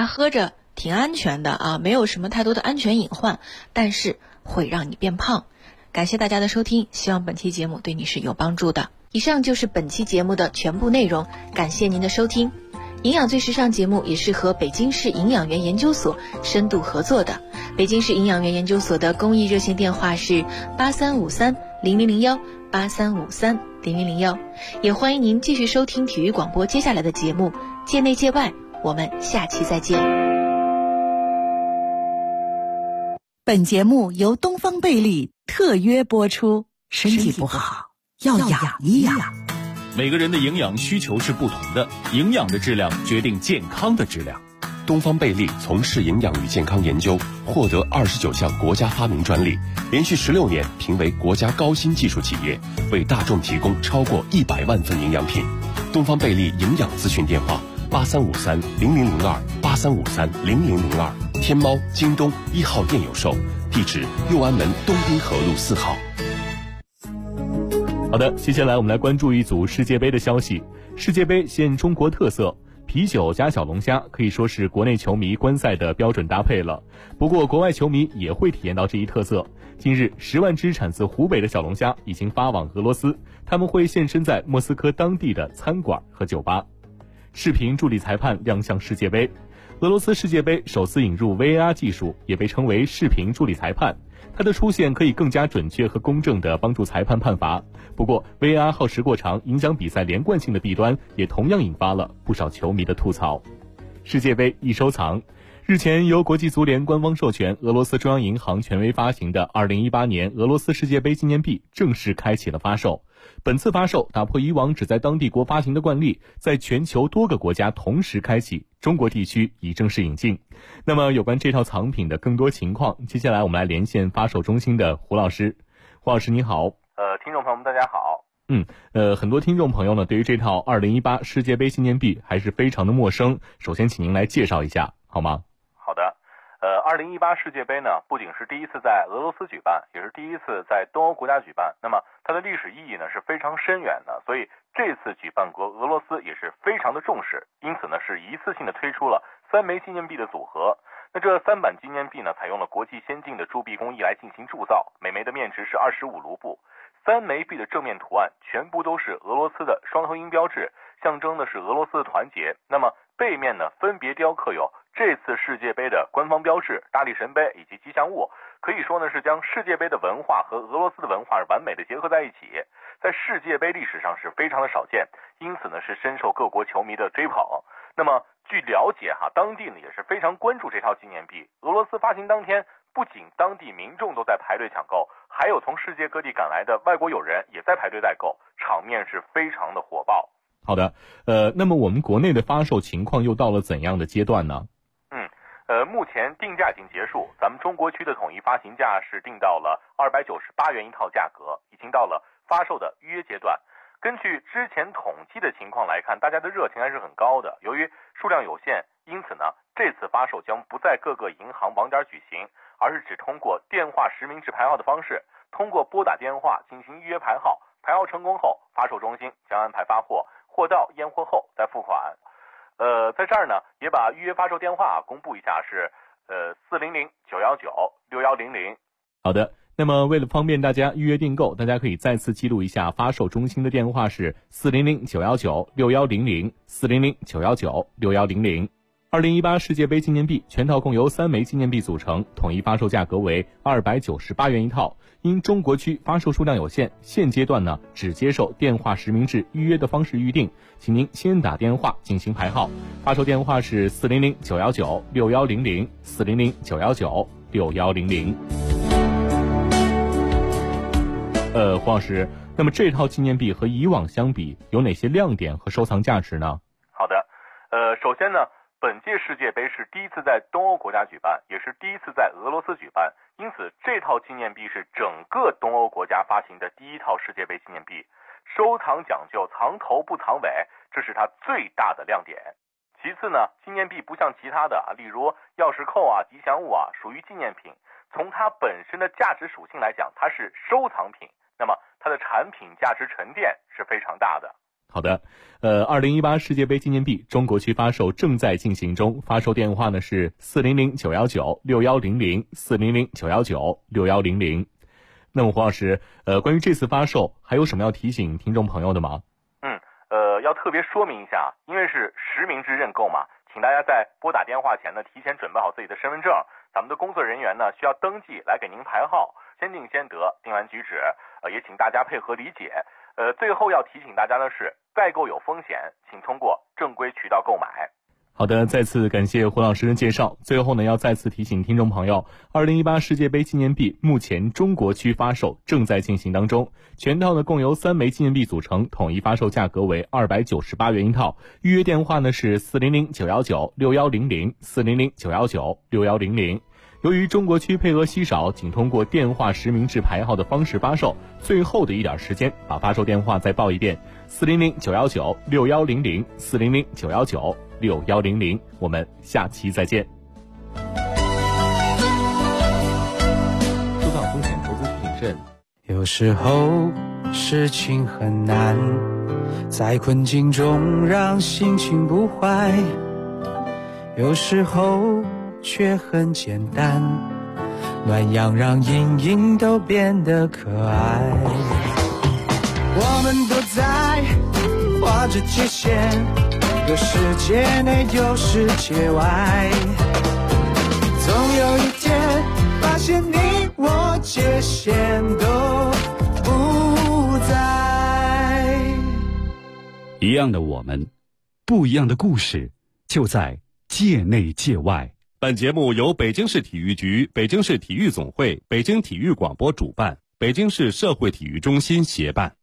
茶喝着挺安全的啊，没有什么太多的安全隐患，但是会让你变胖。感谢大家的收听，希望本期节目对你是有帮助的。以上就是本期节目的全部内容，感谢您的收听。营养最时尚节目也是和北京市营养员研究所深度合作的。北京市营养员研究所的公益热线电话是83530001 83530001，也欢迎您继续收听体育广播接下来的节目界内界外，我们下期再见。 本节目由东方贝利特约播出，身体不好要养一养。 每个人的营养需求是不同的，营养的质量决定健康的质量。 东方贝利从事营养与健康研究，获得29项国家发明专利，连续16年评为国家高新技术企业，为大众提供超过100万份营养品。东方贝利营养咨询电话83530002 83530002，天猫、京东1号店有售，地址右安门东滨河路4号。 好的，接下来我们来关注一组世界杯的消息。世界杯现中国特色，啤酒加小龙虾可以说是国内球迷观赛的标准搭配了。不过国外球迷也会体验到这一特色。近日10万只产自湖北的小龙虾已经发往俄罗斯，他们会现身在莫斯科当地的餐馆和酒吧。视频助理裁判亮相世界杯。俄罗斯世界杯首次引入 VAR 技术，也被称为视频助理裁判。它的出现可以更加准确和公正地帮助裁判判罚。不过 VAR 耗时过长，影响比赛连贯性的弊端也同样引发了不少球迷的吐槽。世界杯易收藏。日前由国际足联官方授权，俄罗斯中央银行权威发行的2018年俄罗斯世界杯纪念币正式开启了发售。本次发售打破以往只在当地国发行的惯例，在全球多个国家同时开启，中国地区已正式引进。那么有关这套藏品的更多情况，接下来我们来连线发售中心的胡老师。胡老师你好。 听众朋友们大家好。 很多听众朋友呢对于这套2018世界杯纪念币还是非常的陌生，首先请您来介绍一下好吗？ 好的。2018世界杯呢，不仅是第一次在俄罗斯举办，也是第一次在东欧国家举办。那么它的历史意义呢是非常深远的，所以这次举办国俄罗斯也是非常的重视，因此呢是一次性的推出了3枚纪念币的组合。那这3版纪念币呢，采用了国际先进的铸币工艺来进行铸造，每枚的面值是25卢布。3枚币的正面图案全部都是俄罗斯的双头鹰标志，象征的是俄罗斯的团结。那么背面呢，分别雕刻有这次世界杯的官方标志、大力神杯以及吉祥物，可以说呢是将世界杯的文化和俄罗斯的文化完美的结合在一起，在世界杯历史上是非常的少见，因此呢是深受各国球迷的追捧。那么据了解当地呢也是非常关注这套纪念币。俄罗斯发行当天，不仅当地民众都在排队抢购，还有从世界各地赶来的外国友人也在排队代购，场面是非常的火爆。 好的，那么我们国内的发售情况又到了怎样的阶段呢？ 目前定价已经结束，咱们中国区的统一发行价是定到了298元一套价格，已经到了发售的预约阶段。根据之前统计的情况来看，大家的热情还是很高的。由于数量有限，因此呢，这次发售将不在各个银行网点举行，而是只通过电话实名制排号的方式，通过拨打电话进行预约排号，排号成功后，发售中心将安排发货，货到验货后再付款。在这儿呢，也把预约发售电话公布一下，是400-919-6100。 好的，那么为了方便大家预约订购，大家可以再次记录一下发售中心的电话是400-919-6100 400-919-6100。2018世界杯纪念币全套共由3枚纪念币组成，统一发售价格为298元一套。因中国区发售数量有限，现阶段呢只接受电话实名制预约的方式预定，请您先打电话进行排号。发售电话是400-919-6100 400-919-6100。胡老师，那么这套纪念币和以往相比有哪些亮点和收藏价值呢？ 好的，首先呢，本届世界杯是第一次在东欧国家举办，也是第一次在俄罗斯举办，因此这套纪念币是整个东欧国家发行的第一套世界杯纪念币。收藏讲究藏头不藏尾，这是它最大的亮点。其次呢，纪念币不像其他的例如钥匙扣吉祥物属于纪念品，从它本身的价值属性来讲，它是收藏品，那么它的产品价值沉淀是非常大的。 好的，2018世界杯纪念币中国区发售正在进行中，发售电话呢是400-919-6100，400-919-6100。那么胡老师，关于这次发售还有什么要提醒听众朋友的吗？ 要特别说明一下，因为是实名制认购嘛，请大家在拨打电话前呢，提前准备好自己的身份证，咱们的工作人员呢需要登记来给您排号，先定先得，定完举止，也请大家配合理解。最后要提醒大家的是，代购有风险，请通过正规渠道购买。 好的，再次感谢胡老师的介绍。最后呢，要再次提醒听众朋友，2018世界杯纪念币目前中国区发售正在进行当中，全套呢共由3枚纪念币组成，统一发售价格为298元一套。预约电话呢是400-919-6100，400-919-6100。由于中国区配额稀少，仅通过电话实名制排号的方式发售，最后的一点时间，把发售电话再报一遍：400-919-6100，400-919-6100。我们下期再见。收到风险投资提醒慎。 有时候事情很难，在困境中让心情不坏，有时候却很简单，暖阳让阴影都变得可爱。我们都在画着界限，有世界内有世界外，总有一天发现你我界限都不在。 一样的我们，不一样的故事，就在界内界外。 本节目由北京市体育局、北京市体育总会、北京体育广播主办，北京市社会体育中心协办。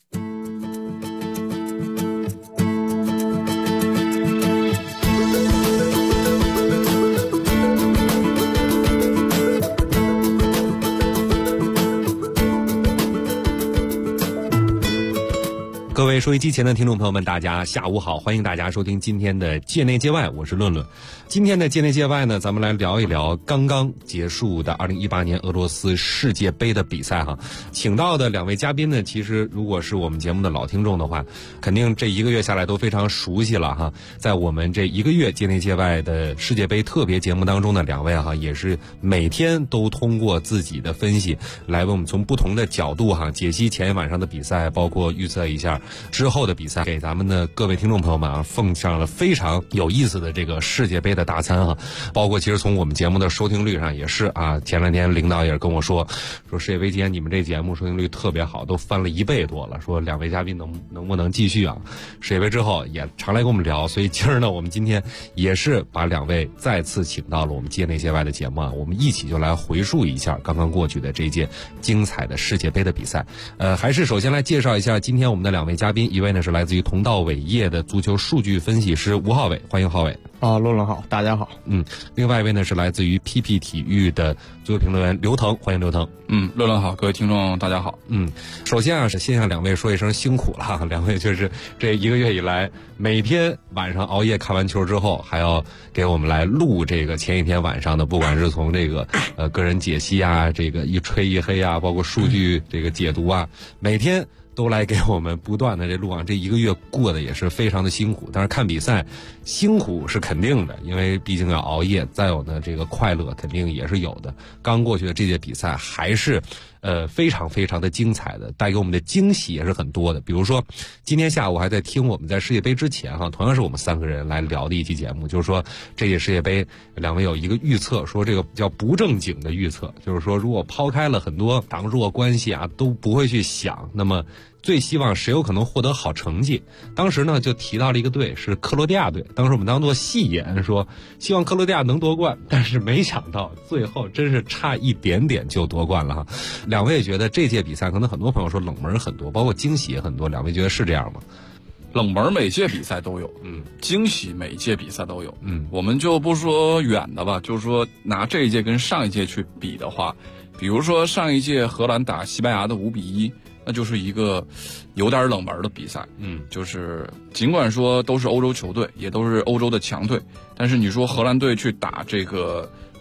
各位收音机前的听众朋友们，大家下午好，欢迎大家收听今天的界内界外，我是论论。今天的界内界外呢，咱们来聊一聊刚刚结束的2018年俄罗斯世界杯的比赛哈。请到的2位嘉宾呢，其实如果是我们节目的老听众的话，肯定这1个月下来都非常熟悉了哈。在我们这1个月界内界外的世界杯特别节目当中的2位哈，也是每天都通过自己的分析来为我们从不同的角度哈解析前一晚上的比赛，包括预测一下之后的比赛，给咱们的各位听众朋友们啊奉上了非常有意思的这个世界杯的大餐哈。包括其实从我们节目的收听率上也是啊，前2天领导也是跟我说世界杯期间你们这节目收听率特别好，都翻了1倍多了，说2位嘉宾能不能继续啊？世界杯之后也常来跟我们聊，所以今儿呢，我们今天也是把2位再次请到了我们界内界外的节目啊，我们一起就来回述一下刚刚过去的这一届精彩的世界杯的比赛。还是首先来介绍一下今天我们的2位嘉宾，一位呢是来自于同道伟业的足球数据分析师吴浩伟，欢迎浩伟。 论论好，大家好。 另外一位呢是来自于 PP 体育的足球评论员刘腾，欢迎刘腾。 论论好，各位听众大家好。 首先啊是先向2位说一声辛苦了，2位就是这1个月以来每天晚上熬夜看完球之后，还要给我们来录这个前一天晚上的，不管是从这个个人解析啊，这个一吹一黑啊，包括数据这个解读啊，每天都来给我们不断的这录这1个月过得也是非常的辛苦。但是看比赛辛苦是肯定的，因为毕竟要熬夜，再有呢这个快乐肯定也是有的。刚过去的这届比赛还是非常非常的精彩的，带给我们的惊喜也是很多的。比如说今天下午还在听我们在世界杯之前同样是我们3个人来聊的一期节目，就是说这届世界杯2位有一个预测，说这个叫不正经的预测，就是说如果抛开了很多党弱关系啊都不会去想，那么最希望谁有可能获得好成绩。当时呢就提到了一个队是克罗地亚队，当时我们当做戏言说希望克罗地亚能夺冠，但是没想到最后真是差一点点就夺冠了哈。2位也觉得这届比赛可能很多朋友说冷门很多，包括惊喜也很多，2位觉得是这样吗？ 冷门每届比赛都有，惊喜每届比赛都有，我们就不说远的吧，就是说拿这一届跟上一届去比的话，比如说上一届荷兰打西班牙的5-1，那就是一个有点冷门的比赛，就是尽管说都是欧洲球队，也都是欧洲的强队，但是你说荷兰队去打这个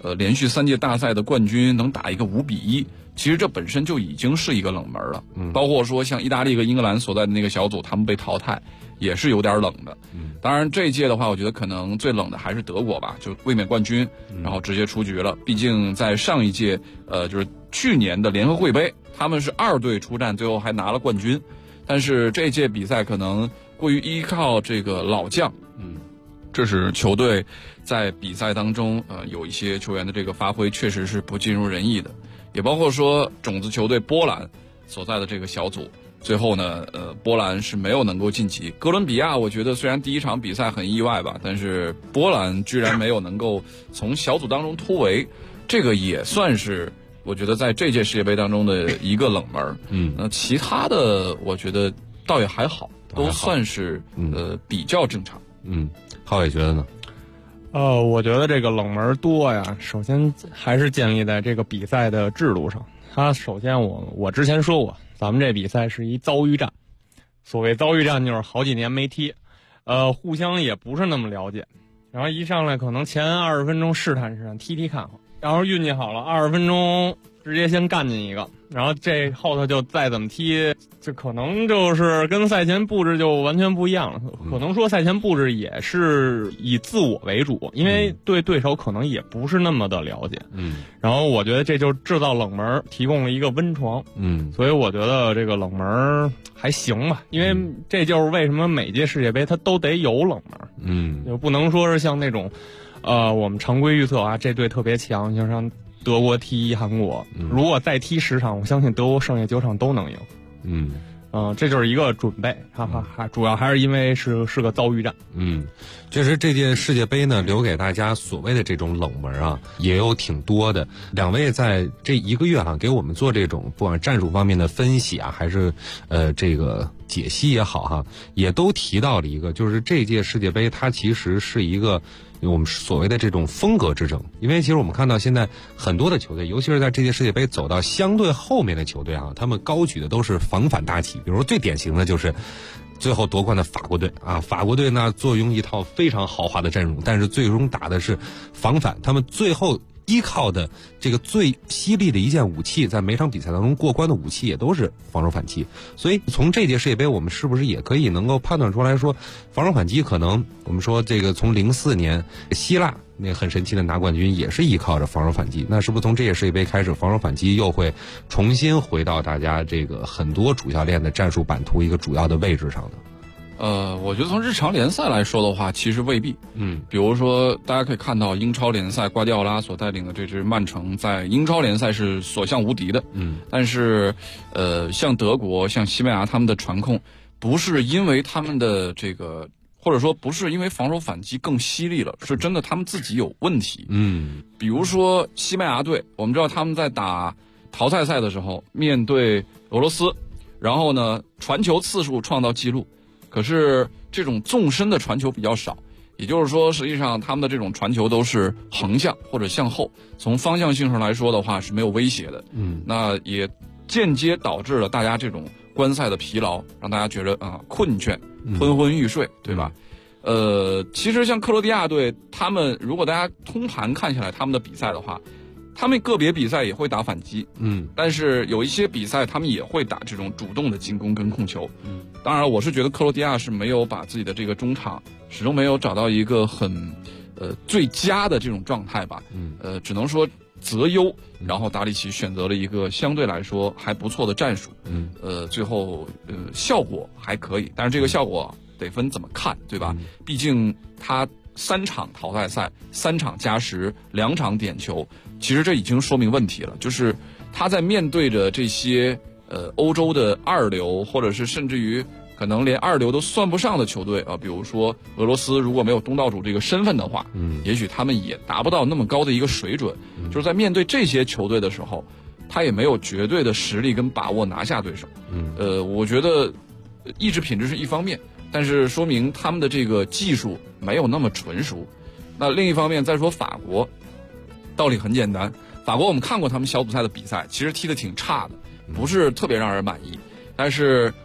连续3届大赛的冠军能打一个5-1，其实这本身就已经是一个冷门了。包括说像意大利和英格兰所在的那个小组，他们被淘汰也是有点冷的。当然这一届的话，我觉得可能最冷的还是德国吧，就卫冕冠军，然后直接出局了。毕竟在上一届就是去年的联合会杯，他们是2队出战，最后还拿了冠军。但是这一届比赛可能过于依靠这个老将，这是球队在比赛当中有一些球员的这个发挥确实是不尽如人意的，也包括说种子球队波兰所在的这个小组，最后呢波兰是没有能够晋级。哥伦比亚我觉得虽然第一场比赛很意外吧，但是波兰居然没有能够从小组当中突围，这个也算是我觉得在这届世界杯当中的一个冷门。那其他的我觉得倒也还好，都算是比较正常。 浩伟觉得呢？ 我觉得这个冷门多呀，首先还是建立在这个比赛的制度上。它首先我之前说过，咱们这比赛是一遭遇战。所谓遭遇战就是好几年没踢，互相也不是那么了解，然后一上来可能前20分钟试探踢看好，然后运气好了20分钟直接先干进一个，然后这后头就再怎么踢，这可能就是跟赛前布置就完全不一样了。可能说赛前布置也是以自我为主，因为对对手可能也不是那么的了解。然后我觉得这就制造冷门，提供了一个温床。所以我觉得这个冷门还行吧，因为这就是为什么每届世界杯它都得有冷门。就不能说是像那种我们常规预测啊，这队特别强，就像德国踢韩国，如果再踢10场，我相信德国剩下9场都能赢。这就是一个准备，还主要还是因为是个遭遇战。 确实这届世界杯呢，留给大家所谓的这种冷门啊，也有挺多的。两位在这1个月给我们做这种不管战术方面的分析啊，还是这个解析也好也都提到了一个，就是这届世界杯它其实是一个我们所谓的这种风格之争。因为其实我们看到现在很多的球队，尤其是在这届世界杯走到相对后面的球队他们高举的都是防反大旗。比如说最典型的就是最后夺冠的法国队法国队呢坐拥一套非常豪华的阵容，但是最终打的是防反，他们最后依靠的这个最犀利的一件武器，在每场比赛当中过关的武器也都是防守反击。所以从这届世界杯我们是不是也可以能够判断出来说，防守反击可能我们说这个从04年希腊那很神奇的拿冠军也是依靠着防守反击，那是不是从这届世界杯开始，防守反击又会重新回到大家这个很多主教练的战术版图一个主要的位置上呢？ 我觉得从日常联赛来说的话，其实未必。比如说大家可以看到英超联赛，瓜迪奥拉所带领的这支曼城在英超联赛是所向无敌的。但是像德国、像西班牙他们的传控，不是因为他们的这个，或者说不是因为防守反击更犀利了，是真的他们自己有问题。比如说西班牙队，我们知道他们在打淘汰赛的时候面对俄罗斯，然后呢传球次数创造纪录，可是这种纵深的传球比较少，也就是说实际上他们的这种传球都是横向或者向后，从方向性上来说的话是没有威胁的。那也间接导致了大家这种观赛的疲劳，让大家觉得困倦、昏昏欲睡，对吧？其实像克罗地亚队，他们如果大家通盘看下来他们的比赛的话，他们个别比赛也会打反击，但是有一些比赛他们也会打这种主动的进攻跟控球。当然我是觉得克罗地亚是没有把自己的这个中场始终没有找到一个很最佳的这种状态吧。只能说择优，然后达里奇选择了一个相对来说还不错的战术。最后效果还可以，但是这个效果得分怎么看，对吧？毕竟他3场淘汰赛，3场加时，2场点球，其实这已经说明问题了，就是他在面对着这些欧洲的2流，或者是甚至于可能连2流都算不上的球队比如说俄罗斯，如果没有东道主这个身份的话，也许他们也达不到那么高的一个水准。就是在面对这些球队的时候，他也没有绝对的实力跟把握拿下对手。我觉得意志品质是一方面，但是说明他们的这个技术没有那么纯熟。那另一方面再说法国，道理很简单，法国我们看过他们小组赛的比赛，其实踢得挺差的，不是特别让人满意。但是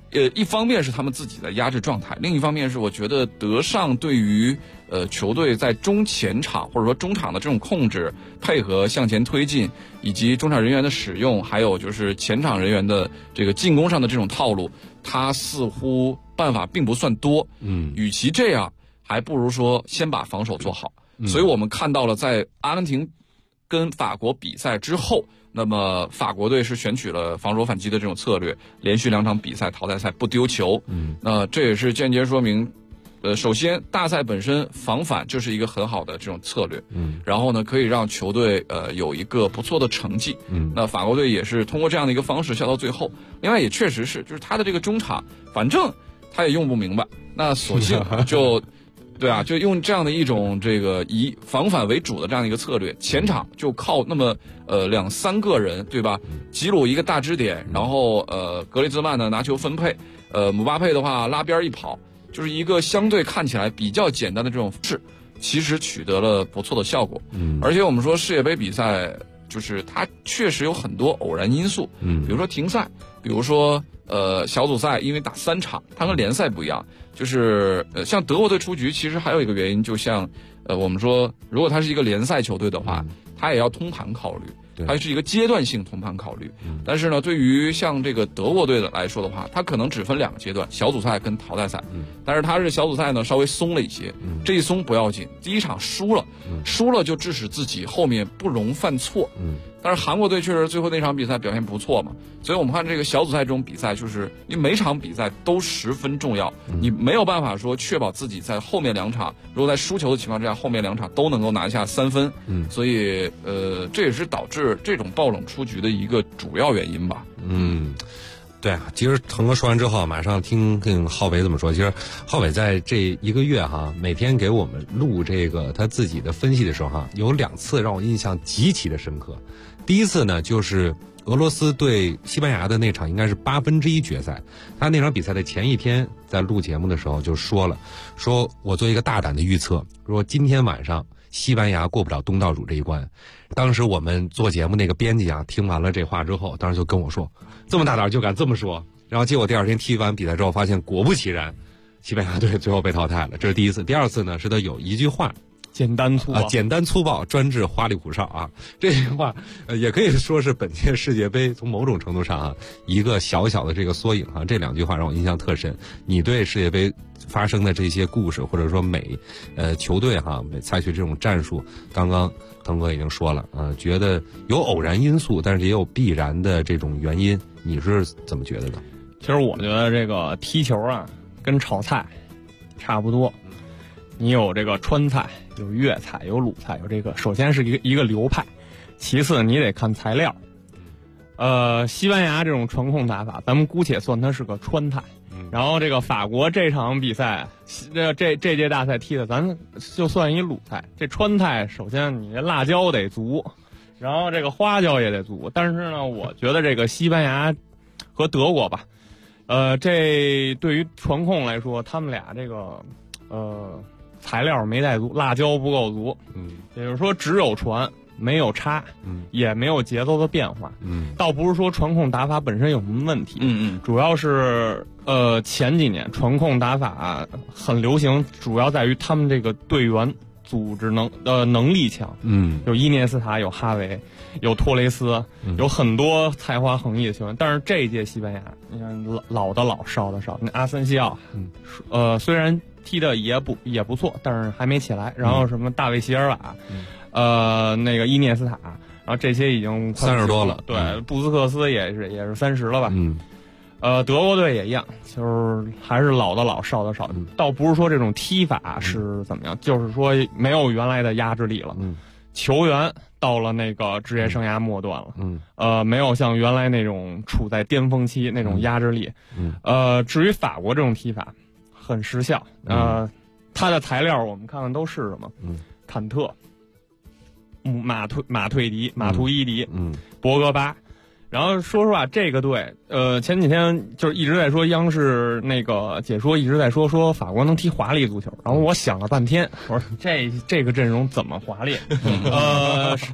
一方面是他们自己的压制状态，另一方面是我觉得德尚对于球队在中前场或者说中场的这种控制、配合向前推进，以及中场人员的使用，还有就是前场人员的这个进攻上的这种套路，他似乎办法并不算多。与其这样，还不如说先把防守做好。所以我们看到了在阿根廷跟法国比赛之后，那么法国队是选取了防守反击的这种策略，连续2场比赛淘汰赛不丢球。那这也是间接说明，首先大赛本身防反就是一个很好的这种策略。然后呢，可以让球队有一个不错的成绩。那法国队也是通过这样的一个方式笑到最后。另外也确实是，就是他的这个中场，反正他也用不明白，那索性就。对啊，就用这样的一种这个以防反为主的这样的一个策略，前场就靠那么2-3个人，对吧？吉鲁一个大支点，然后格雷兹曼呢拿球分配，姆巴佩的话拉边一跑，就是一个相对看起来比较简单的这种方式，其实取得了不错的效果。而且我们说世界杯比赛，就是它确实有很多偶然因素，比如说停赛，比如说小组赛因为打3场，它跟联赛不一样。就是像德国队出局，其实还有一个原因，就像我们说，如果他是一个联赛球队的话，他也要通盘考虑，它是一个阶段性通盘考虑。但是呢，对于像这个德国队的来说的话，它可能只分2个阶段，小组赛跟淘汰赛。但是它是小组赛呢稍微松了一些，这一松不要紧，第一场输了就致使自己后面不容犯错。但是韩国队确实最后那场比赛表现不错嘛，所以我们看这个小组赛这种比赛，就是你每场比赛都十分重要，你没有办法说确保自己在后面2场，如果在输球的情况之下，后面2场都能够拿下3分。所以这也是导致这种爆冷出局的一个主要原因吧。 对啊，其实腾哥说完之后，马上听浩伟怎么说。其实浩伟在这1个月每天给我们录这个他自己的分析的时候有2次让我印象极其的深刻。第一次呢，就是俄罗斯对西班牙的那场，应该是1/8决赛。他那场比赛的前一天在录节目的时候就说我做一个大胆的预测，说今天晚上西班牙过不了东道主这一关。当时我们做节目那个编辑听完了这话之后，当时就跟我说，这么大胆就敢这么说。然后结果第2天踢完比赛之后，发现果不其然，西班牙队最后被淘汰了。这是第一次。第2次呢，是他有一句话， 简单粗暴，专治花里胡哨这句话也可以说是本届世界杯从某种程度上一个小小的这个缩影这2句话让我印象特深。你对世界杯发生的这些故事，或者说每球队采取这种战术，刚刚腾哥已经说了觉得有偶然因素，但是也有必然的这种原因，你是怎么觉得的？ 其实我觉得这个踢球跟炒菜差不多，你有这个川菜，有粤菜，有鲁菜，有这个首先是一个流派，其次你得看材料。西班牙这种传控打法，咱们姑且算它是个川菜。然后这个法国这场比赛，这届大赛踢的，咱就算一鲁菜。这川菜首先你辣椒得足，然后这个花椒也得足。但是呢，我觉得这个西班牙和德国吧，这对于传控来说，他们俩这个材料没带足，辣椒不够足。也就是说只有传。没有插，也没有节奏的变化，倒不是说传控打法本身有什么问题，主要是前几年传控打法很流行，主要在于他们这个队员组织能力强，有伊涅斯塔，有哈维，有托雷斯，有很多才华横溢的球员。但是这一届西班牙，你看老的老，少的少，那阿森西奥，虽然踢的也不错，但是还没起来。然后什么大卫席尔瓦。那个伊涅斯塔，然后这些已经 30多了， 对，布斯克斯也是30了吧？德国队也一样，就是还是老的老，少的少。倒不是说这种踢法是怎么样，就是说没有原来的压制力了。球员到了那个职业生涯末端了，没有像原来那种处在巅峰期那种压制力。至于法国这种踢法，很失效。它的材料我们看看都是什么？坎特。马退迪、马图伊迪、博格巴，然后说实话，这个队，前几天就是一直在说央视那个解说一直在说法国能踢华丽足球，然后我想了半天，我说这个阵容怎么华丽？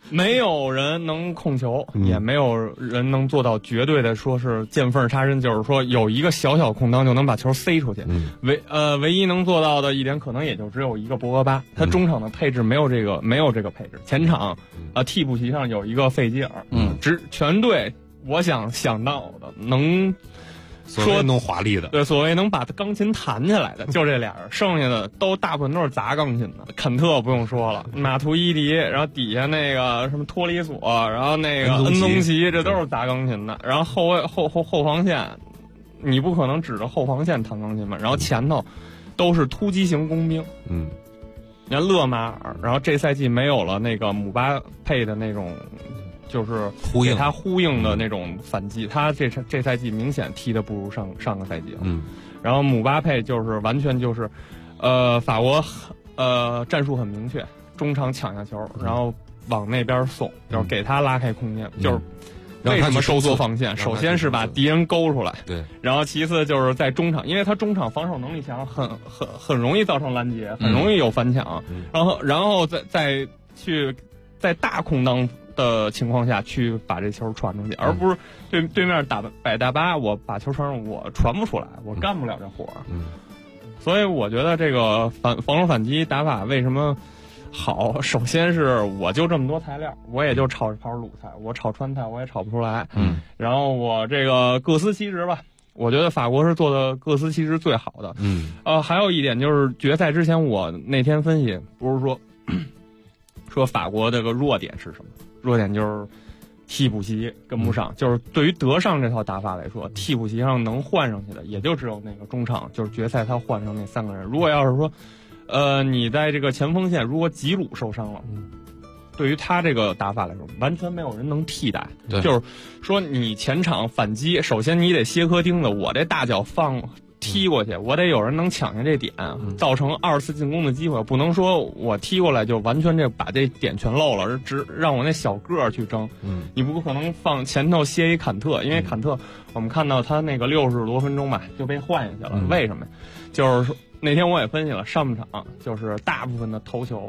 没有人能控球，也没有人能做到绝对的说是见缝插针，就是说有一个小小空当就能把球塞出去。唯一能做到的一点，可能也就只有一个博格巴，他中场的配置没有这个配置。前场替补席上有一个费吉尔，全队我想到的能。 所谓弄华丽的， 对，所谓能把钢琴弹起来的，就这俩人，剩下的大部分都是砸钢琴的。坎特不用说了，马图伊迪，然后底下那个什么托里索，然后那个恩东奇，这都是砸钢琴的。然后后防线，你不可能指着后防线弹钢琴吧？然后前头都是突击型工兵。你看勒马尔，然后这赛季没有了那个姆巴佩的那种。就是给他呼应的那种反击，他这赛季明显踢的不如上个赛季了。然后姆巴佩就是完全就是，法国战术很明确，中场抢下球，然后往那边送，就是给他拉开空间，就是为什么收缩防线？首先是把敌人勾出来，对，然后其次就是在中场，因为他中场防守能力强，很容易造成拦截，很容易有反抢，然后再去在大空当的情况下去把这球传出去，而不是对面摆大巴，我把球传上我传不出来，我干不了这活。所以我觉得这个防守反击打法为什么好？首先是我就这么多材料，我也就炒一盘鲁菜，我炒川菜我也炒不出来。然后我这个各司其职吧。我觉得法国是做的各司其职最好的。还有一点就是决赛之前我那天分析不是说法国这个弱点是什么？弱点就是替补席跟不上，就是对于德尚这套打法来说，替补席上能换上去的也就只有那个中场，就是决赛他换上那3个人。如果要是说，你在这个前锋线，如果吉鲁受伤了，对于他这个打法来说，完全没有人能替代。就是说你前场反击，首先你得歇科丁的，我这大脚踢过去，我得有人能抢下这点，造成2次进攻的机会。不能说我踢过来就完全把这点全漏了，只让我那小个儿去争。你不可能放前头歇一坎特，因为坎特我们看到他那个60多分钟吧就被换下去了。为什么？就是说那天我也分析了，上半场就是大部分的头球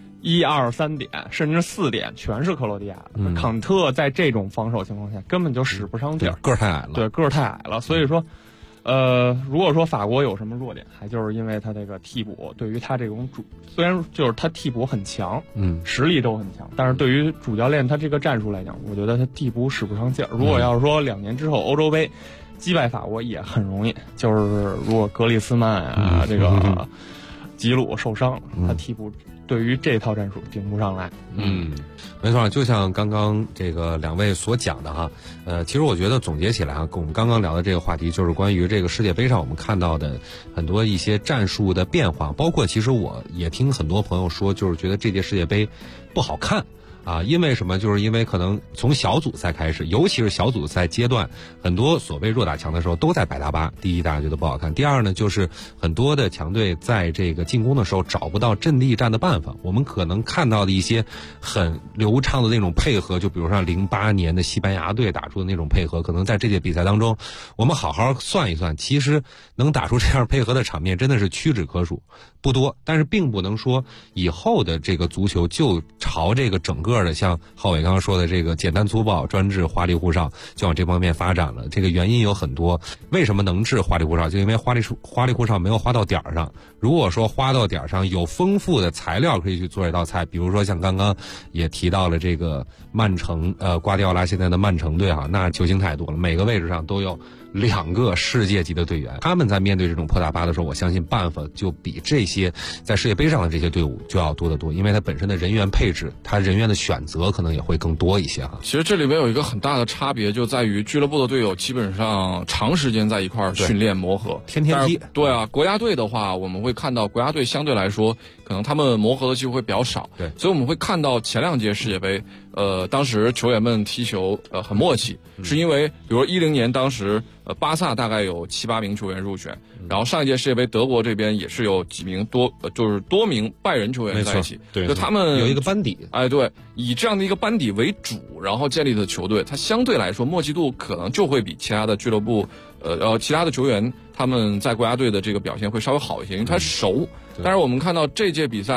1、2、3点甚至4点全是克罗地亚的。坎特在这种防守情况下根本就使不上劲儿， 个儿太矮了。 对，个儿太矮了，所以说。如果说法国有什么弱点，还就是因为他这个替补对于他这种虽然就是他替补很强，实力都很强，但是对于主教练他这个战术来讲，我觉得他替补使不上劲儿。如果要是说2年之后欧洲杯击败法国也很容易，就是如果格里斯曼啊这个吉鲁受伤，他替补对于这套战术顶不上来。 没错，就像刚刚这个2位所讲的哈，其实我觉得总结起来啊，跟我们刚刚聊的这个话题，就是关于这个世界杯上我们看到的很多一些战术的变化，包括其实我也听很多朋友说，就是觉得这届世界杯不好看。因为什么？就是因为可能从小组赛开始，尤其是小组赛阶段，很多所谓弱打强的时候都在摆大巴。第一，大家觉得不好看；第二呢，就是很多的强队在这个进攻的时候找不到阵地战的办法。我们可能看到的一些很流畅的那种配合，就比如像08年的西班牙队打出的那种配合，可能在这届比赛当中，我们好好算一算，其实能打出这样配合的场面真的是屈指可数，不多。但是并不能说以后的这个足球就朝这个整个的像浩伟刚刚说的这个简单粗暴、专制、花里胡哨就往这方面发展了。这个原因有很多，为什么能治花里胡哨？就因为花里胡哨没有花到点儿上。如果说花到点儿上，有丰富的材料可以去做这道菜，比如说像刚刚也提到了这个曼城，瓜迪奥拉现在的曼城队那球星太多了，每个位置上都有2个世界级的队员，他们在面对这种破大巴的时候，我相信办法就比这些在世界杯上的这些队伍就要多得多，因为它本身的人员配置，它人员的选择可能也会更多一些其实这里面有一个很大的差别，就在于俱乐部的队友基本上长时间在一块儿训练磨合， 天天踢。 对啊，国家队的话，我们会看到国家队相对来说，可能他们磨合的机会会比较少。 对， 所以我们会看到前2届世界杯，当时球员们踢球很默契，是因为比如10年当时巴萨大概有7、8名球员入选，然后上一届世界杯德国这边也是有就是多名拜仁球员在一起， 对， 就他们有一个班底， 对，以这样的一个班底为主，然后建立的球队，它相对来说默契度可能就会比其他的俱乐部，其他的球员他们在国家队的这个表现会稍微好一些，因为他熟。但是我们看到这届比赛，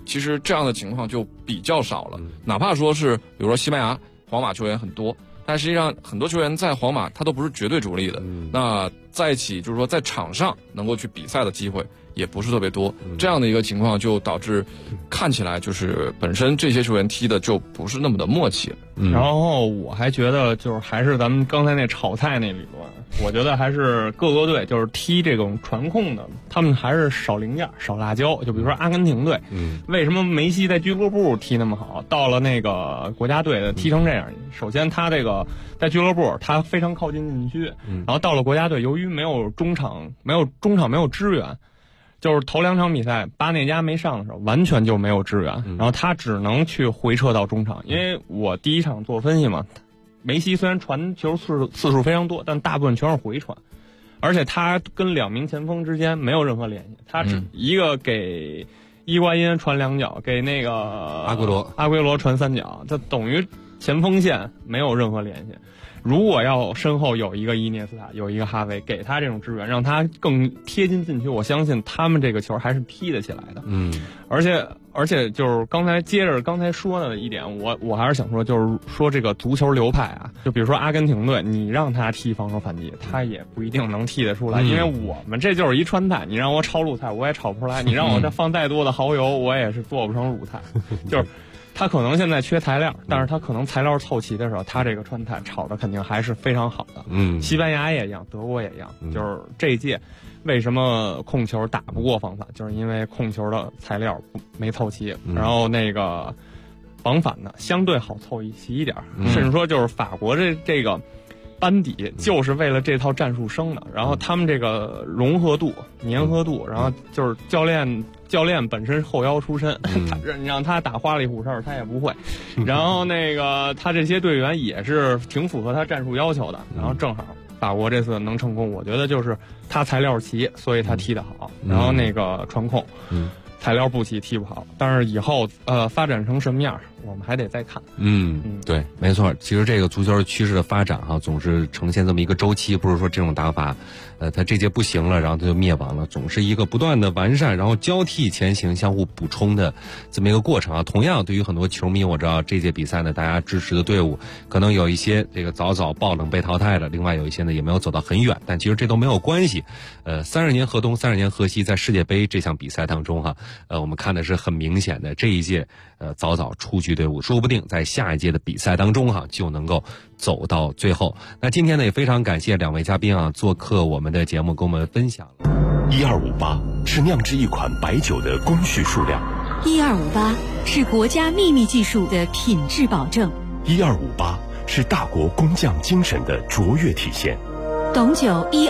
其实这样的情况就比较少了。哪怕说是比如说西班牙皇马球员很多，但实际上很多球员在皇马他都不是绝对主力的，那在一起就是说在场上能够去比赛的机会也不是特别多，这样的一个情况就导致看起来就是本身这些球员踢的就不是那么的默契。 然后我还觉得就是还是咱们刚才那炒菜那理论，我觉得还是各个队就是踢这种传控的，他们还是少零件少辣椒。就比如说阿根廷队，为什么梅西在俱乐部踢那么好，到了那个国家队的踢成这样？首先他这个在俱乐部他非常靠近禁区，然后到了国家队，由于没有中场没有支援，就是头2场比赛巴内加没上的时候完全就没有支援，然后他只能去回撤到中场。因为我第一场做分析嘛，梅西虽然传球次数非常多，但大部分全是回传，而且他跟2名前锋之间没有任何联系，他只一个给伊瓜因传2脚，给那个阿圭罗传3脚，他等于前锋线没有任何联系。如果要身后有一个伊涅斯塔，有一个哈维，给他这种支援，让他更贴近禁区，我相信他们这个球还是踢得起来的。而且就是接着刚才说的一点，我还是想说，就是说这个足球流派啊，就比如说阿根廷队，你让他踢防守反击，他也不一定能踢得出来，因为我们这就是一川菜，你让我炒鲁菜我也炒不出来，你让我再放再多的蚝油，我也是做不成鲁菜，就是。他可能现在缺材料，但是他可能材料凑齐的时候，他这个川菜炒的肯定还是非常好的。西班牙也一样，德国也一样，就是这一届为什么控球打不过防反，就是因为控球的材料没凑齐，然后那个防反呢相对好凑齐一点，甚至说就是法国这个班底就是为了这套战术生的，然后他们这个融合度、粘合度，然后就是教练本身后腰出身，你让他打花里胡哨他也不会，然后那个他这些队员也是挺符合他战术要求的，然后正好法国这次能成功，我觉得就是他材料齐，所以他踢得好，然后那个传控，材料不齐踢不好，但是以后发展成什么样，我们还得再看。 对，没错。其实这个足球趋势的发展总是呈现这么一个周期，不是说这种打法，他这届不行了，然后他就灭亡了，总是一个不断的完善，然后交替前行、相互补充的这么一个过程啊。同样，对于很多球迷，我知道这届比赛呢，大家支持的队伍可能有一些这个早爆冷被淘汰了，另外有一些呢也没有走到很远，但其实这都没有关系。30年河东，30年河西，在世界杯这项比赛当中我们看的是很明显的，这一届早出局队伍，说不定在下一届的比赛当中就能够走到最后。那今天呢，也非常感谢2位嘉宾做客我们的节目，跟我们分享了。 1258是酿制一款白酒的工序数量 ，1258是国家秘密技术的品质保证 ，1258是大国工匠精神的卓越体现。 董酒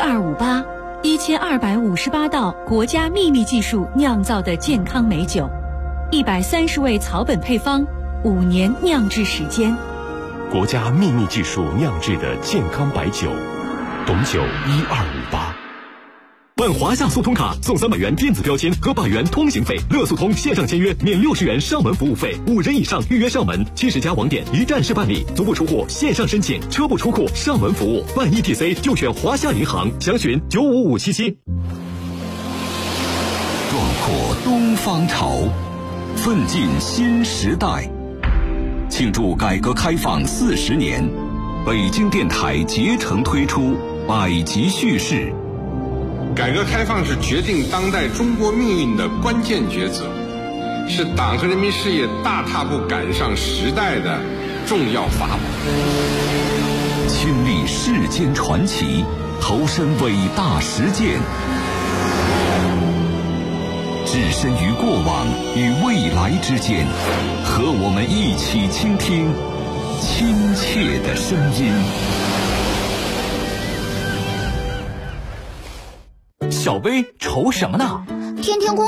1258，1258道国家秘密技术酿造的健康美酒，130味草本配方，5年酿制时间， 国家秘密技术酿制的健康白酒，董酒1258。 办华夏速通卡送300元电子标签和100元通行费，乐速通线上签约免60元上门服务费，5人以上预约上门，70家网点一站式办理，足不出户线上申请，车不出库上门服务，办 ETC 就选华夏银行，详询95577。 壮阔东方潮，奋进新时代。庆祝改革开放40年，北京电台竭诚推出百集叙事。 改革开放是决定当代中国命运的关键抉择，是党和人民事业大踏步赶上时代的重要法宝。 亲历世间传奇，投身伟大实践，置身于过往与未来之间，和我们一起倾听亲切的声音。 小薇愁什么呢？ 天天工